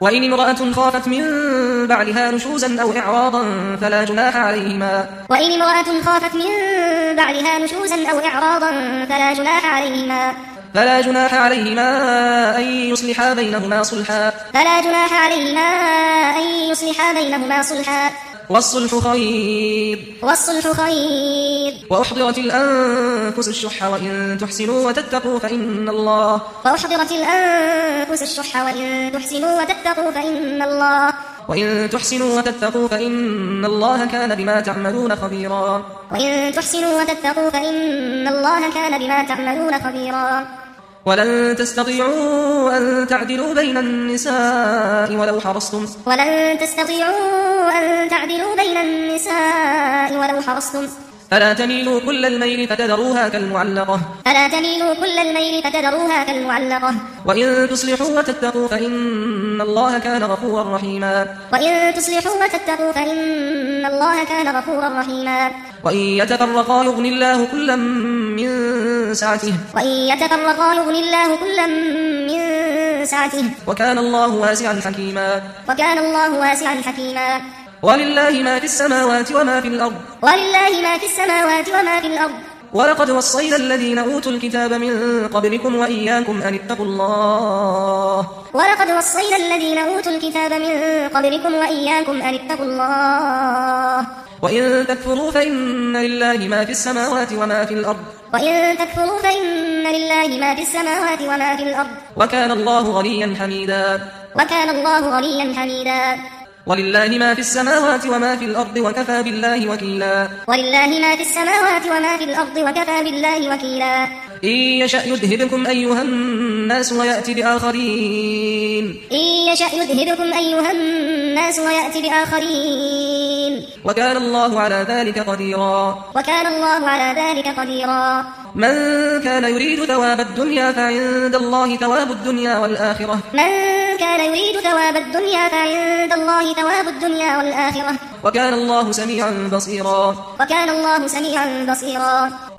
وإن امرأة خافت من بعلها نشوزا أو إعراضا فلا جناح عليهما فلا جناح عليهما أن يصلحا بينهما صلحا والصلح خير وأحضرت الأنفس الشح وإن تحسنوا وتتقوا فإن الله كان بما تعملون خبيرا ولن تستطيعوا أن تعدلوا بين النساء ولو حرصتم فلا تميلوا كل الميل فتذروها كالمعلقة وإن تصلحوا وتتقوا فإن الله كان غفورا رحيما وإن يتفرقا يغني الله كلا من سعته وكان الله واسعا حكيما ولله ما في السماوات وما في الأرض ولقد وصينا الذين أوتوا الكتاب من قبلكم وإياكم أن اتقوا الله وإن تكفروا فإن لله ما في السماوات وما في الأرض وكان الله غنيا حميدا ولله ما في السماوات وما في الأرض وكفى بالله وكيلا إن يشأ يذهبكم أيها الناس ويأتي بآخرين وكان الله على ذلك قديرا من كان يريد ثواب الدنيا فعند الله ثواب الدنيا والآخرة وكان الله سميعا بصيرا